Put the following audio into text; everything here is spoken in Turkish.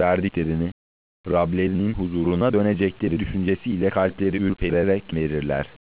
verdiklerini, Rablerinin huzuruna dönecekleri düşüncesiyle kalpleri ürpererek verirler.